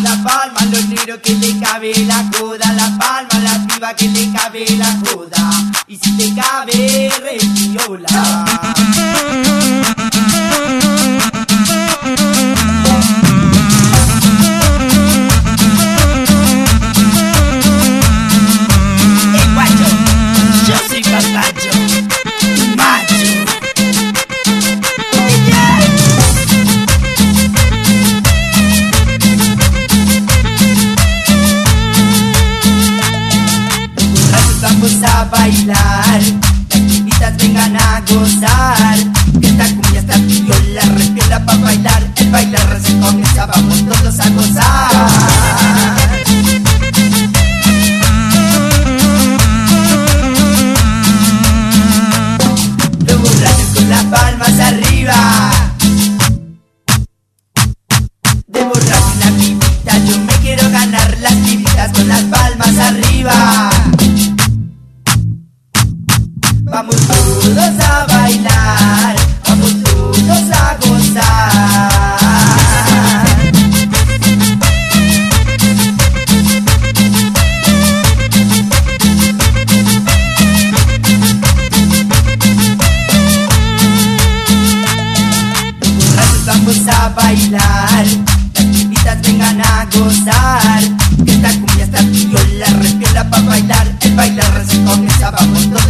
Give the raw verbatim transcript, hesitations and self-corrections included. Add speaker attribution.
Speaker 1: la palma, lo negro que le cabe la joda, la palma, la piba que le cabe la joda, y si te cabe, reviola. A bailar, las chiquitas vengan a gozar, que esta cumbia está piola, repiola pa' bailar, el bailar recién comienza, vamos todos a gozar. Los borrachos con las palmas arriba, de borracho una pibita, yo me quiero ganar las pibitas con las palmas arriba. Vamos todos a bailar, vamos todos a gozar. Borrachos vamos a bailar, las pibitas vengan a gozar, que esta cumbia está piola, repiola pa' bailar, el bailar recién comienza, vamos todos